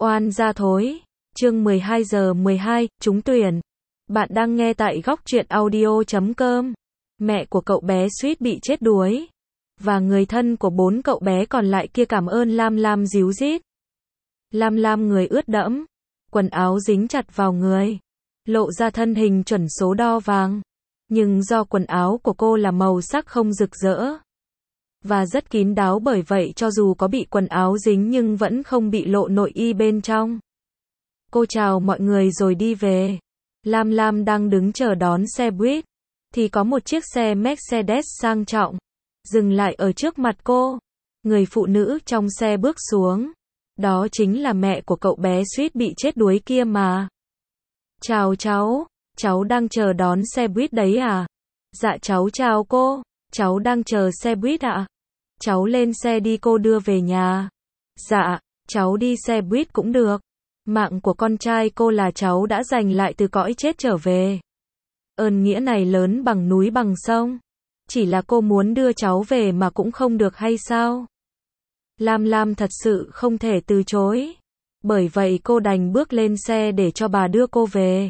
Oan gia thối. Chương 12 giờ 12, trúng tuyển. Bạn đang nghe tại góc truyện audio.com. Mẹ của cậu bé suýt bị chết đuối. Và người thân của 4 cậu bé còn lại kia cảm ơn Lam Lam díu dít. Lam Lam người ướt đẫm, quần áo dính chặt vào người, lộ ra thân hình chuẩn số đo vàng. Nhưng do quần áo của cô là màu sắc không rực rỡ và rất kín đáo, bởi vậy cho dù có bị quần áo dính nhưng vẫn không bị lộ nội y bên trong. Cô chào mọi người rồi đi về. Lam Lam đang đứng chờ đón xe buýt, thì có một chiếc xe Mercedes sang trọng dừng lại ở trước mặt cô. Người phụ nữ trong xe bước xuống. Đó chính là mẹ của cậu bé suýt bị chết đuối kia mà. Chào cháu đang chờ đón xe buýt đấy à? Dạ cháu chào cô, cháu đang chờ xe buýt ạ. Cháu lên xe đi, cô đưa về nhà. Dạ, cháu đi xe buýt cũng được. Mạng của con trai cô là cháu đã giành lại từ cõi chết trở về. Ơn nghĩa này lớn bằng núi bằng sông. Chỉ là cô muốn đưa cháu về mà cũng không được hay sao? Lam Lam thật sự không thể từ chối. Bởi vậy cô đành bước lên xe để cho bà đưa cô về.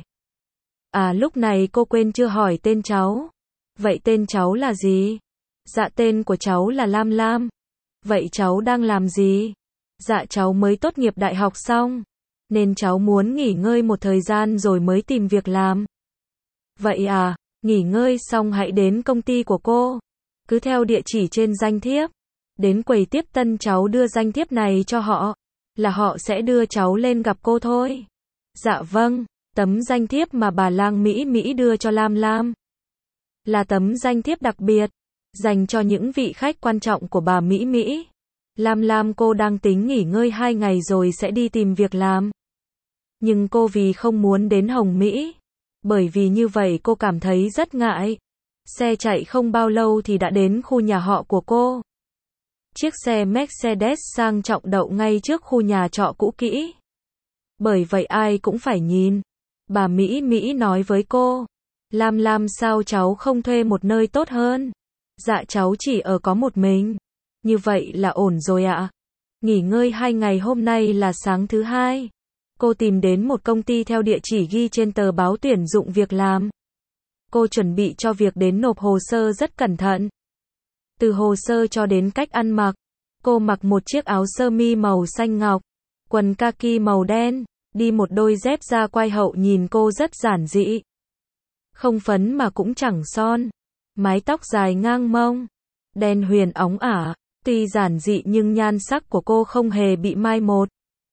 À, lúc này cô quên chưa hỏi tên cháu. Vậy tên cháu là gì? Dạ tên của cháu là Lam Lam. Vậy cháu đang làm gì? Dạ cháu mới tốt nghiệp đại học xong, nên cháu muốn nghỉ ngơi một thời gian rồi mới tìm việc làm. Vậy à, nghỉ ngơi xong hãy đến công ty của cô. Cứ theo địa chỉ trên danh thiếp. Đến quầy tiếp tân cháu đưa danh thiếp này cho họ, là họ sẽ đưa cháu lên gặp cô thôi. Dạ vâng, tấm danh thiếp mà bà Lang Mỹ Mỹ đưa cho Lam Lam là tấm danh thiếp đặc biệt, dành cho những vị khách quan trọng của bà Mỹ Mỹ. Lam Lam cô đang tính nghỉ ngơi 2 ngày rồi sẽ đi tìm việc làm. Nhưng cô vì không muốn đến Hồng Mỹ, bởi vì như vậy cô cảm thấy rất ngại. Xe chạy không bao lâu thì đã đến khu nhà họ của cô. Chiếc xe Mercedes sang trọng đậu ngay trước khu nhà trọ cũ kỹ. Bởi vậy ai cũng phải nhìn. Bà Mỹ Mỹ nói với cô. Lam Lam sao cháu không thuê một nơi tốt hơn? Dạ cháu chỉ ở có một mình. Như vậy là ổn rồi ạ. Nghỉ ngơi 2 ngày, hôm nay là sáng thứ 2. Cô tìm đến một công ty theo địa chỉ ghi trên tờ báo tuyển dụng việc làm. Cô chuẩn bị cho việc đến nộp hồ sơ rất cẩn thận. Từ hồ sơ cho đến cách ăn mặc. Cô mặc một chiếc áo sơ mi màu xanh ngọc, quần kaki màu đen, đi một đôi dép da quai hậu, nhìn cô rất giản dị. Không phấn mà cũng chẳng son. Mái tóc dài ngang mông, đen huyền óng ả. Tuy giản dị nhưng nhan sắc của cô không hề bị mai một.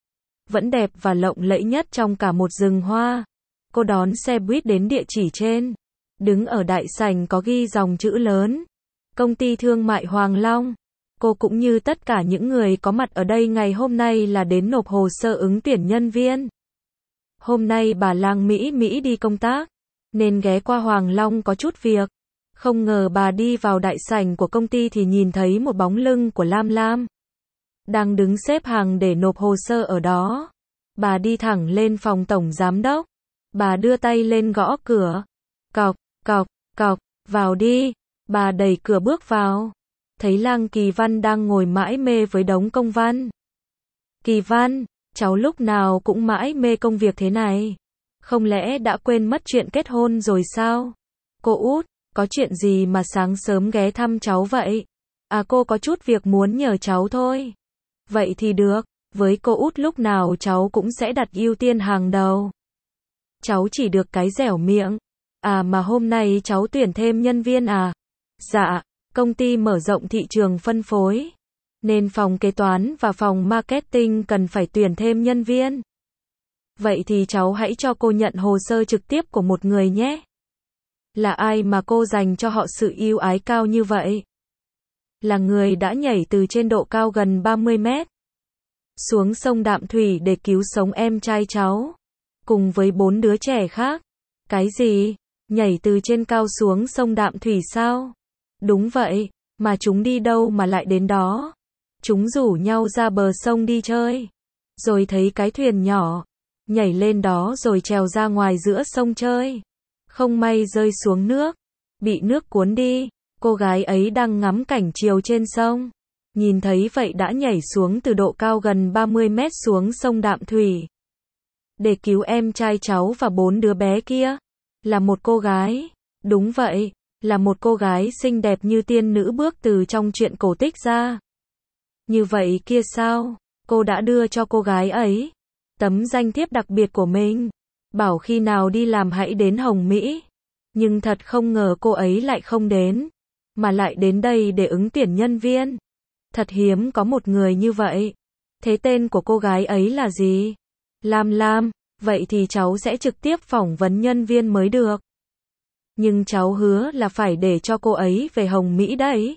Vẫn đẹp và lộng lẫy nhất trong cả một rừng hoa. Cô đón xe buýt đến địa chỉ trên. Đứng ở đại sảnh có ghi dòng chữ lớn. Công ty thương mại Hoàng Long. Cô cũng như tất cả những người có mặt ở đây ngày hôm nay là đến nộp hồ sơ ứng tuyển nhân viên. Hôm nay bà Lang Mỹ Mỹ đi công tác, nên ghé qua Hoàng Long có chút việc. Không ngờ bà đi vào đại sảnh của công ty thì nhìn thấy một bóng lưng của Lam Lam đang đứng xếp hàng để nộp hồ sơ ở đó. Bà đi thẳng lên phòng tổng giám đốc. Bà đưa tay lên gõ cửa. Cọc, cọc, cọc, vào đi. Bà đẩy cửa bước vào. Thấy Lang Kỳ Văn đang ngồi mãi mê với đống công văn. Kỳ Văn, cháu lúc nào cũng mãi mê công việc thế này. Không lẽ đã quên mất chuyện kết hôn rồi sao? Cô út, có chuyện gì mà sáng sớm ghé thăm cháu vậy? À, cô có chút việc muốn nhờ cháu thôi. Vậy thì được, với cô út lúc nào cháu cũng sẽ đặt ưu tiên hàng đầu. Cháu chỉ được cái dẻo miệng. À mà hôm nay cháu tuyển thêm nhân viên à? Dạ, công ty mở rộng thị trường phân phối, nên phòng kế toán và phòng marketing cần phải tuyển thêm nhân viên. Vậy thì cháu hãy cho cô nhận hồ sơ trực tiếp của một người nhé. Là ai mà cô dành cho họ sự ưu ái cao như vậy? Là người đã nhảy từ trên độ cao gần 30 mét xuống sông Đạm Thủy để cứu sống em trai cháu, cùng với 4 đứa trẻ khác. Cái gì? Nhảy từ trên cao xuống sông Đạm Thủy sao? Đúng vậy, mà chúng đi đâu mà lại đến đó? Chúng rủ nhau ra bờ sông đi chơi, rồi thấy cái thuyền nhỏ, nhảy lên đó rồi trèo ra ngoài giữa sông chơi. Không may rơi xuống nước, bị nước cuốn đi. Cô gái ấy đang ngắm cảnh chiều trên sông, Nhìn thấy vậy đã nhảy xuống từ độ cao gần 30 mét xuống sông Đạm Thủy. Để cứu em trai cháu và 4 đứa bé kia. Là một cô gái. Đúng vậy, là một cô gái xinh đẹp như tiên nữ bước từ trong truyện cổ tích ra. Như vậy kia sao? Cô đã đưa cho cô gái ấy tấm danh thiếp đặc biệt của mình. Bảo khi nào đi làm hãy đến Hồng Mỹ. Nhưng thật không ngờ cô ấy lại không đến. Mà lại đến đây để ứng tuyển nhân viên. Thật hiếm có một người như vậy. Thế tên của cô gái ấy là gì? Lam Lam. Vậy thì cháu sẽ trực tiếp phỏng vấn nhân viên mới được. Nhưng cháu hứa là phải để cho cô ấy về Hồng Mỹ đấy.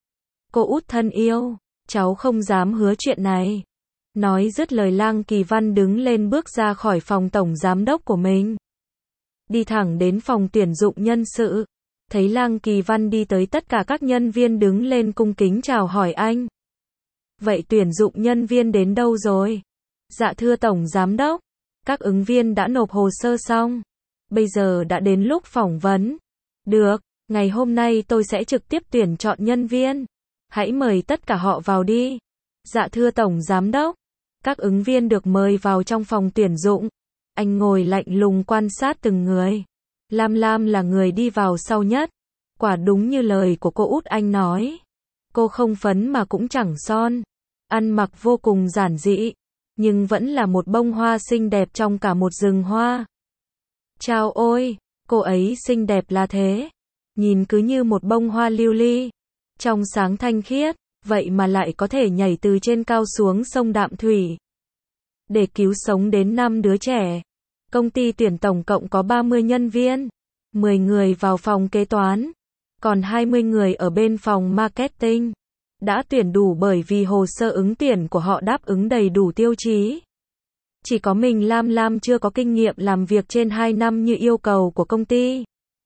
Cô út thân yêu, cháu không dám hứa chuyện này. Nói dứt lời Lang Kỳ Văn đứng lên bước ra khỏi phòng tổng giám đốc của mình. Đi thẳng đến phòng tuyển dụng nhân sự. Thấy Lang Kỳ Văn đi tới tất cả các nhân viên đứng lên cung kính chào hỏi anh. Vậy tuyển dụng nhân viên đến đâu rồi? Dạ thưa tổng giám đốc, các ứng viên đã nộp hồ sơ xong. Bây giờ đã đến lúc phỏng vấn. Được, ngày hôm nay tôi sẽ trực tiếp tuyển chọn nhân viên. Hãy mời tất cả họ vào đi. Dạ thưa tổng giám đốc. Các ứng viên được mời vào trong phòng tuyển dụng. Anh ngồi lạnh lùng quan sát từng người. Lam Lam là người đi vào sau nhất. Quả đúng như lời của cô út anh nói. Cô không phấn mà cũng chẳng son. Ăn mặc vô cùng giản dị. Nhưng vẫn là một bông hoa xinh đẹp trong cả một rừng hoa. Chao ôi, cô ấy xinh đẹp là thế. Nhìn cứ như một bông hoa lưu ly. Trong sáng thanh khiết, vậy mà lại có thể nhảy từ trên cao xuống sông Đạm Thủy. Để cứu sống đến 5 đứa trẻ. Công ty tuyển tổng cộng có 30 nhân viên. 10 người vào phòng kế toán. Còn 20 người ở bên phòng marketing. Đã tuyển đủ bởi vì hồ sơ ứng tuyển của họ đáp ứng đầy đủ tiêu chí. Chỉ có mình Lam Lam chưa có kinh nghiệm làm việc trên 2 năm như yêu cầu của công ty.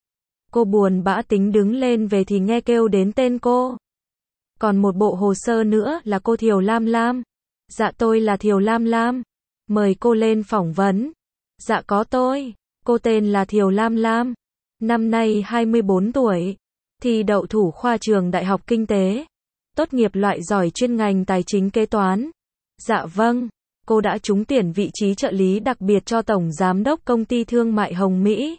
Cô buồn bã tính đứng lên về thì nghe kêu đến tên cô. Còn một bộ hồ sơ nữa là cô Thiều Lam Lam. Dạ tôi là Thiều Lam Lam. Mời cô lên phỏng vấn. Dạ có tôi. Cô tên là Thiều Lam Lam. Năm nay 24 tuổi. Thi đậu thủ khoa trường Đại học Kinh tế. Tốt nghiệp loại giỏi chuyên ngành tài chính kế toán. Dạ vâng. Cô đã trúng tuyển vị trí trợ lý đặc biệt cho Tổng Giám đốc Công ty Thương mại Hồng Mỹ.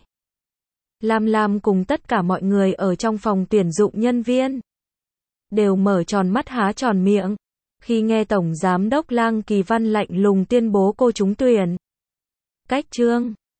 Lam Lam cùng tất cả mọi người ở trong phòng tuyển dụng nhân viên. Đều mở tròn mắt há tròn miệng. Khi nghe Tổng Giám đốc Lang Kỳ Văn lạnh lùng tuyên bố cô trúng tuyển. Cách chương